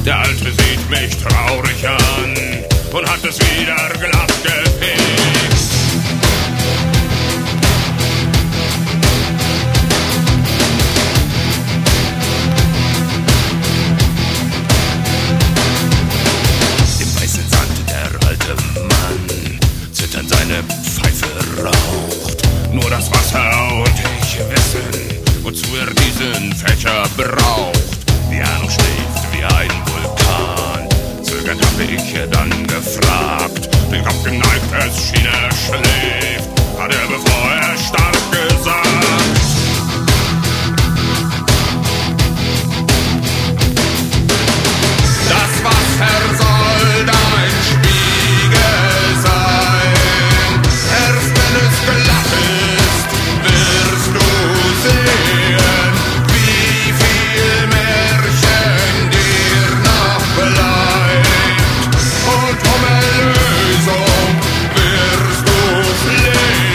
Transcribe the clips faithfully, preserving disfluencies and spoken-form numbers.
Der Alte sieht mich traurig an und hat es wieder glatt gepickt. Im weißen Sand der alte Mann zitternd seine Pfeife raucht. Nur das Wasser und ich wissen, wozu er diesen Fächer braucht. Die Ahnung schläft wie ein Vulkan. Zögernd hab ich dann gefragt. Den Kopf geneigt, es schien er schläft. Hat er, bevor er starb, gesagt: Das Wasser soll dein Spiegel sein. Erst wenn es glatt ist, wirst du sehen, wie viel Märchen dir noch bleibt. Und um Erlösung wirst du flehen.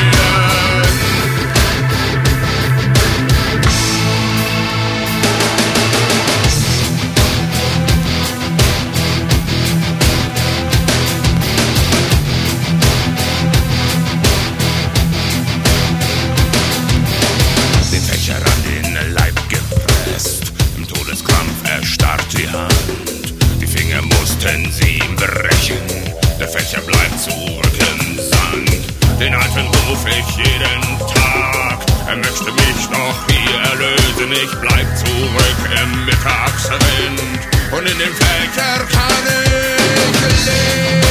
Den Fächer an den Leib gepresst, im Todeskrampf erstarrt die Hand. Die Finger mussten sie ihm brechen, der Fächer bleibt zurück im Sand. Den Alten ruf ich jeden Tag, er möchte mich doch hier erlösen. Ich bleib zurück im Mittagswind und in dem Fächer kann ich leben.